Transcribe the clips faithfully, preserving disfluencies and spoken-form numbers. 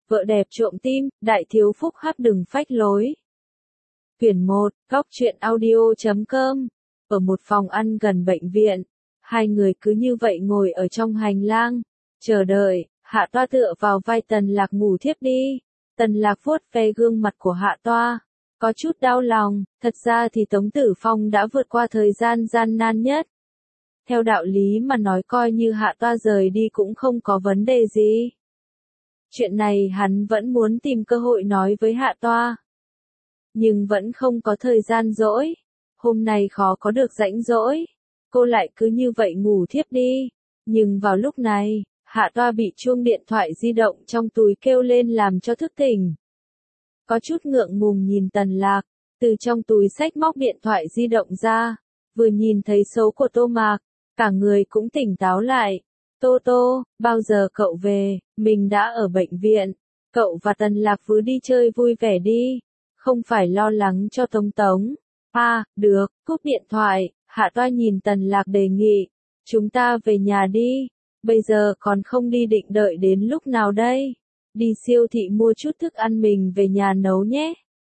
Vợ đẹp trộm tim, đại thiếu phúc hắc đừng phách lối. Quyển một, góc truyện audio chấm com. Ở một phòng ăn gần bệnh viện, hai người cứ như vậy ngồi ở trong hành lang, chờ đợi. Hạ Toa tựa vào vai Tần Lạc ngủ thiếp đi. Tần Lạc vuốt ve gương mặt của Hạ Toa, có chút đau lòng, thật ra thì Tống Tử Phong đã vượt qua thời gian gian nan nhất. Theo đạo lý mà nói coi như Hạ Toa rời đi cũng không có vấn đề gì. Chuyện này hắn vẫn muốn tìm cơ hội nói với Hạ Toa. Nhưng vẫn không có thời gian rỗi. Hôm nay khó có được rãnh rỗi. Cô lại cứ như vậy ngủ thiếp đi. Nhưng vào lúc này, Hạ Toa bị chuông điện thoại di động trong túi kêu lên làm cho thức tỉnh. Có chút ngượng ngùng nhìn Tần Lạc, từ trong túi xách móc điện thoại di động ra, vừa nhìn thấy số của Tô Mạc, cả người cũng tỉnh táo lại. Tô Tô, bao giờ cậu về, mình đã ở bệnh viện, cậu và Tần Lạc cứ đi chơi vui vẻ đi, không phải lo lắng cho Tống Tống. À, được, cúp điện thoại, Hạ Toa nhìn Tần Lạc đề nghị, chúng ta về nhà đi, bây giờ còn không đi định đợi đến lúc nào đây, đi siêu thị mua chút thức ăn mình về nhà nấu nhé.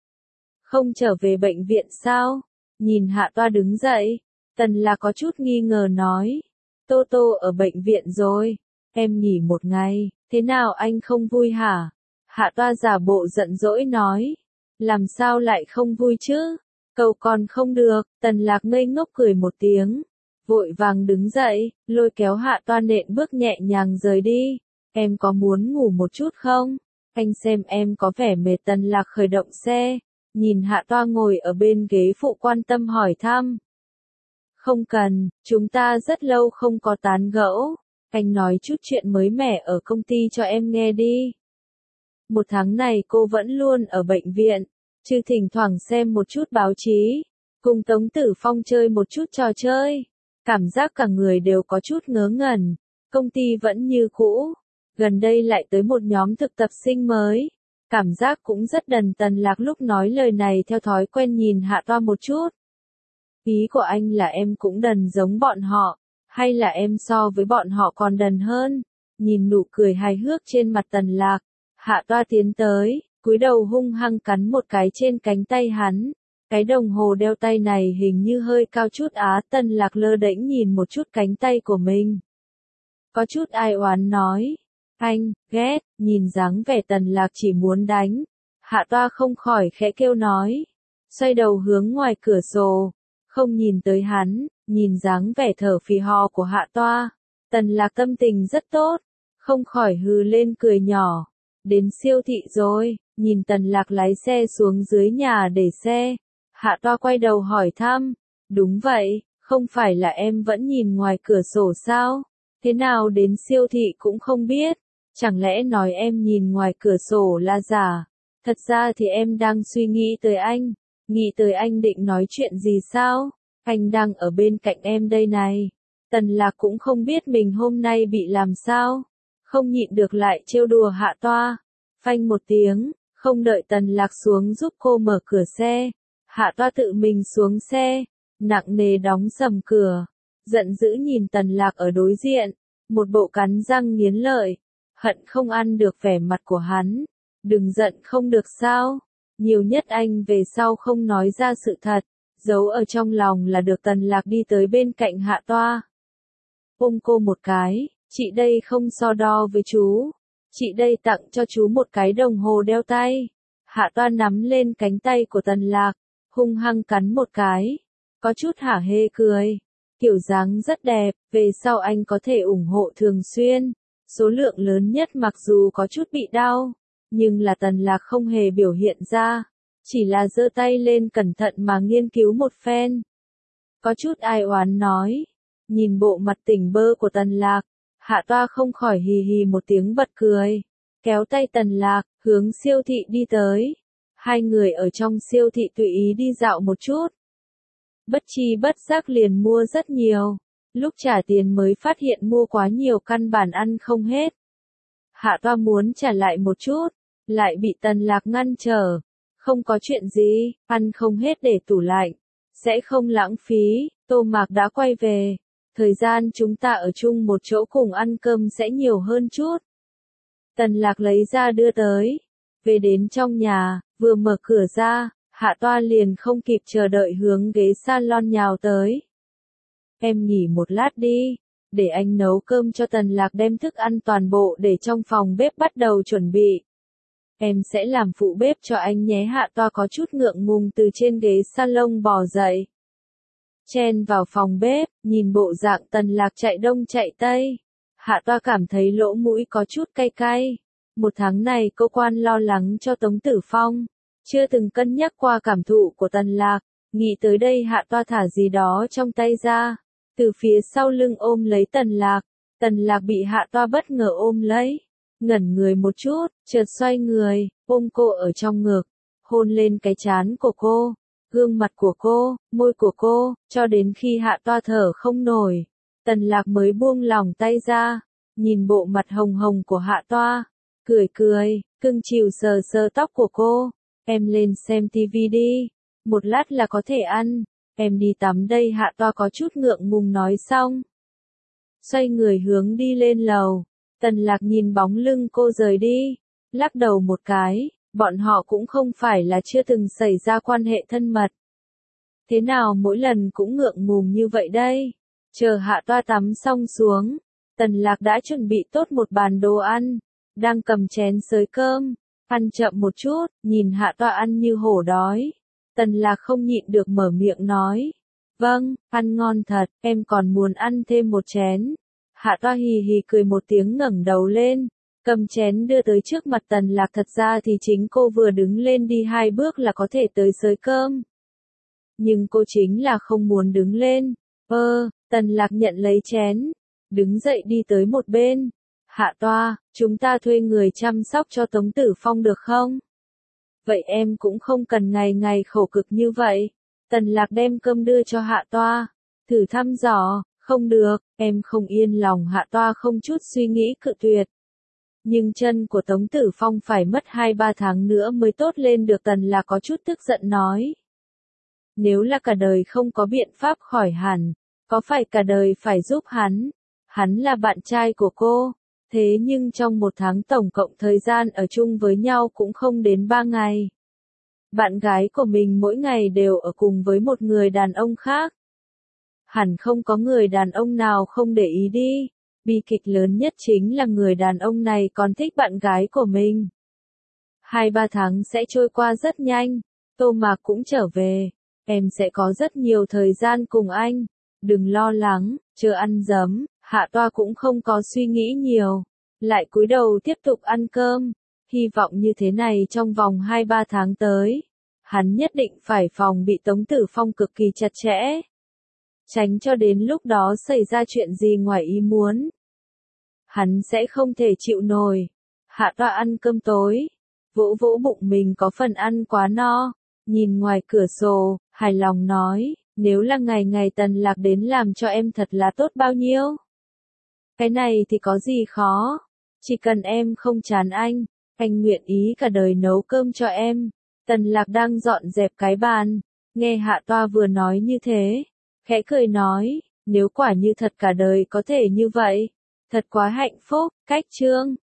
Không trở về bệnh viện sao? Nhìn Hạ Toa đứng dậy, Tần Lạc có chút nghi ngờ nói. Tô Tô ở bệnh viện rồi, em nghỉ một ngày, thế nào anh không vui hả? Hạ Toa giả bộ giận dỗi nói. Làm sao lại không vui chứ? Cậu còn không được, Tần Lạc ngây ngốc cười một tiếng. Vội vàng đứng dậy, lôi kéo Hạ Toa nện bước nhẹ nhàng rời đi. Em có muốn ngủ một chút không? Anh xem em có vẻ mệt. Tần Lạc khởi động xe, nhìn Hạ Toa ngồi ở bên ghế phụ quan tâm hỏi thăm. Không cần, chúng ta rất lâu không có tán gẫu. Anh nói chút chuyện mới mẻ ở công ty cho em nghe đi. Một tháng này cô vẫn luôn ở bệnh viện, chứ thỉnh thoảng xem một chút báo chí, cùng Tống Tử Phong chơi một chút trò chơi. Cảm giác cả người đều có chút ngớ ngẩn, công ty vẫn như cũ. Gần đây lại tới một nhóm thực tập sinh mới. Cảm giác cũng rất đần. Tần Lạc lúc nói lời này theo thói quen nhìn Hạ Toa một chút. Ý của anh là em cũng đần giống bọn họ, hay là em so với bọn họ còn đần hơn? Nhìn nụ cười hài hước trên mặt Tần Lạc, Hạ Toa tiến tới, cúi đầu hung hăng cắn một cái trên cánh tay hắn. Cái đồng hồ đeo tay này hình như hơi cao chút á. Tần Lạc lơ đễnh nhìn một chút cánh tay của mình. Có chút ai oán nói. Anh, ghét, nhìn dáng vẻ Tần Lạc chỉ muốn đánh. Hạ Toa không khỏi khẽ kêu nói. Xoay đầu hướng ngoài cửa sổ. Không nhìn tới hắn, nhìn dáng vẻ thở phì ho của Hạ Toa. Tần Lạc tâm tình rất tốt. Không khỏi hừ lên cười nhỏ. Đến siêu thị rồi, nhìn Tần Lạc lái xe xuống dưới nhà để xe. Hạ Toa quay đầu hỏi thăm. Đúng vậy, không phải là em vẫn nhìn ngoài cửa sổ sao? Thế nào đến siêu thị cũng không biết? Chẳng lẽ nói em nhìn ngoài cửa sổ là giả? Thật ra thì em đang suy nghĩ tới anh. Nghĩ tới anh định nói chuyện gì sao? Anh đang ở bên cạnh em đây này. Tần Lạc cũng không biết mình hôm nay bị làm sao. Không nhịn được lại trêu đùa Hạ Toa. Phanh một tiếng, không đợi Tần Lạc xuống giúp cô mở cửa xe. Hạ Toa tự mình xuống xe, nặng nề đóng sầm cửa. Giận dữ nhìn Tần Lạc ở đối diện. Một bộ cắn răng nghiến lợi. Hận không ăn được vẻ mặt của hắn. Đừng giận không được sao? Nhiều nhất anh về sau không nói ra sự thật, giấu ở trong lòng là được. Tần Lạc đi tới bên cạnh Hạ Toa. Ôm cô một cái, chị đây không so đo với chú. Chị đây tặng cho chú một cái đồng hồ đeo tay. Hạ Toa nắm lên cánh tay của Tần Lạc, hung hăng cắn một cái. Có chút hả hê cười. Kiểu dáng rất đẹp, về sau anh có thể ủng hộ thường xuyên. Số lượng lớn nhất mặc dù có chút bị đau. Nhưng là Tần Lạc không hề biểu hiện ra, chỉ là giơ tay lên cẩn thận mà nghiên cứu một phen. Có chút ai oán nói, nhìn bộ mặt tỉnh bơ của Tần Lạc, Hạ Toa không khỏi hì hì một tiếng bật cười, kéo tay Tần Lạc, hướng siêu thị đi tới. Hai người ở trong siêu thị tùy ý đi dạo một chút. Bất chi bất giác liền mua rất nhiều, lúc trả tiền mới phát hiện mua quá nhiều căn bản ăn không hết. Hạ Toa muốn trả lại một chút, lại bị Tần Lạc ngăn trở. Không có chuyện gì, ăn không hết để tủ lạnh, sẽ không lãng phí. Tô Mạc đã quay về, thời gian chúng ta ở chung một chỗ cùng ăn cơm sẽ nhiều hơn chút. Tần Lạc lấy ra đưa tới. Về đến trong nhà, vừa mở cửa ra, Hạ Toa liền không kịp chờ đợi hướng ghế salon nhào tới. Em nghỉ một lát đi, để anh nấu cơm cho Tần Lạc đem thức ăn toàn bộ để trong phòng bếp bắt đầu chuẩn bị. Em sẽ làm phụ bếp cho anh nhé. Hạ Toa có chút ngượng ngùng từ trên ghế salon bò dậy. Chen vào phòng bếp, nhìn bộ dạng Tần Lạc chạy đông chạy tây. Hạ Toa cảm thấy lỗ mũi có chút cay cay. Một tháng này cô quan lo lắng cho Tống Tử Phong, chưa từng cân nhắc qua cảm thụ của Tần Lạc. Nghĩ tới đây Hạ Toa thả gì đó trong tay ra, từ phía sau lưng ôm lấy Tần Lạc. Tần Lạc bị Hạ Toa bất ngờ ôm lấy, ngẩn người một chút, chợt xoay người, ôm cô ở trong ngực, hôn lên cái trán của cô, gương mặt của cô, môi của cô, cho đến khi Hạ Toa thở không nổi. Tần Lạc mới buông lỏng tay ra, nhìn bộ mặt hồng hồng của Hạ Toa, cười cười, cưng chiều sờ sờ tóc của cô. Em lên xem tivi đi, một lát là có thể ăn, em đi tắm đây. Hạ Toa có chút ngượng ngùng nói xong, xoay người hướng đi lên lầu. Tần Lạc nhìn bóng lưng cô rời đi, lắc đầu một cái, bọn họ cũng không phải là chưa từng xảy ra quan hệ thân mật. Thế nào mỗi lần cũng ngượng ngùng như vậy đây? Chờ Hạ Toa tắm xong xuống, Tần Lạc đã chuẩn bị tốt một bàn đồ ăn, đang cầm chén xới cơm, ăn chậm một chút, nhìn Hạ Toa ăn như hổ đói. Tần Lạc không nhịn được mở miệng nói, vâng, ăn ngon thật, em còn muốn ăn thêm một chén. Hạ Toa hì hì cười một tiếng ngẩng đầu lên, cầm chén đưa tới trước mặt Tần Lạc. Thật ra thì chính cô vừa đứng lên đi hai bước là có thể tới xới cơm. Nhưng cô chính là không muốn đứng lên. Ơ, Tần Lạc nhận lấy chén, đứng dậy đi tới một bên. Hạ Toa, chúng ta thuê người chăm sóc cho Tống Tử Phong được không? Vậy em cũng không cần ngày ngày khổ cực như vậy. Tần Lạc đem cơm đưa cho Hạ Toa, thử thăm dò, không được, em không yên lòng. Hạ Toa không chút suy nghĩ cự tuyệt. Nhưng chân của Tống Tử Phong phải mất hai ba tháng nữa mới tốt lên được. Tần Lạc có chút tức giận nói. Nếu là cả đời không có biện pháp khỏi hẳn, có phải cả đời phải giúp hắn? Hắn là bạn trai của cô, thế nhưng trong một tháng tổng cộng thời gian ở chung với nhau cũng không đến ba ngày. Bạn gái của mình mỗi ngày đều ở cùng với một người đàn ông khác. Hẳn không có người đàn ông nào không để ý đi. Bi kịch lớn nhất chính là người đàn ông này còn thích bạn gái của mình. Hai ba tháng sẽ trôi qua rất nhanh, Tô Mạc cũng trở về. Em sẽ có rất nhiều thời gian cùng anh. Đừng lo lắng, chờ ăn dấm. Hạ Toa cũng không có suy nghĩ nhiều, lại cúi đầu tiếp tục ăn cơm. Hy vọng như thế này trong vòng hai ba tháng tới, hắn nhất định phải phòng bị Tống Tử Phong cực kỳ chặt chẽ, tránh cho đến lúc đó xảy ra chuyện gì ngoài ý muốn. Hắn sẽ không thể chịu nổi. Hạ Toa ăn cơm tối, vỗ vỗ bụng mình có phần ăn quá no, nhìn ngoài cửa sổ, hài lòng nói, nếu là ngày ngày Tần Lạc đến làm cho em thật là tốt bao nhiêu. Cái này thì có gì khó, chỉ cần em không chán anh, anh nguyện ý cả đời nấu cơm cho em. Tần Lạc đang dọn dẹp cái bàn, nghe Hạ Toa vừa nói như thế, khẽ cười nói, nếu quả như thật cả đời có thể như vậy, thật quá hạnh phúc. Cách chương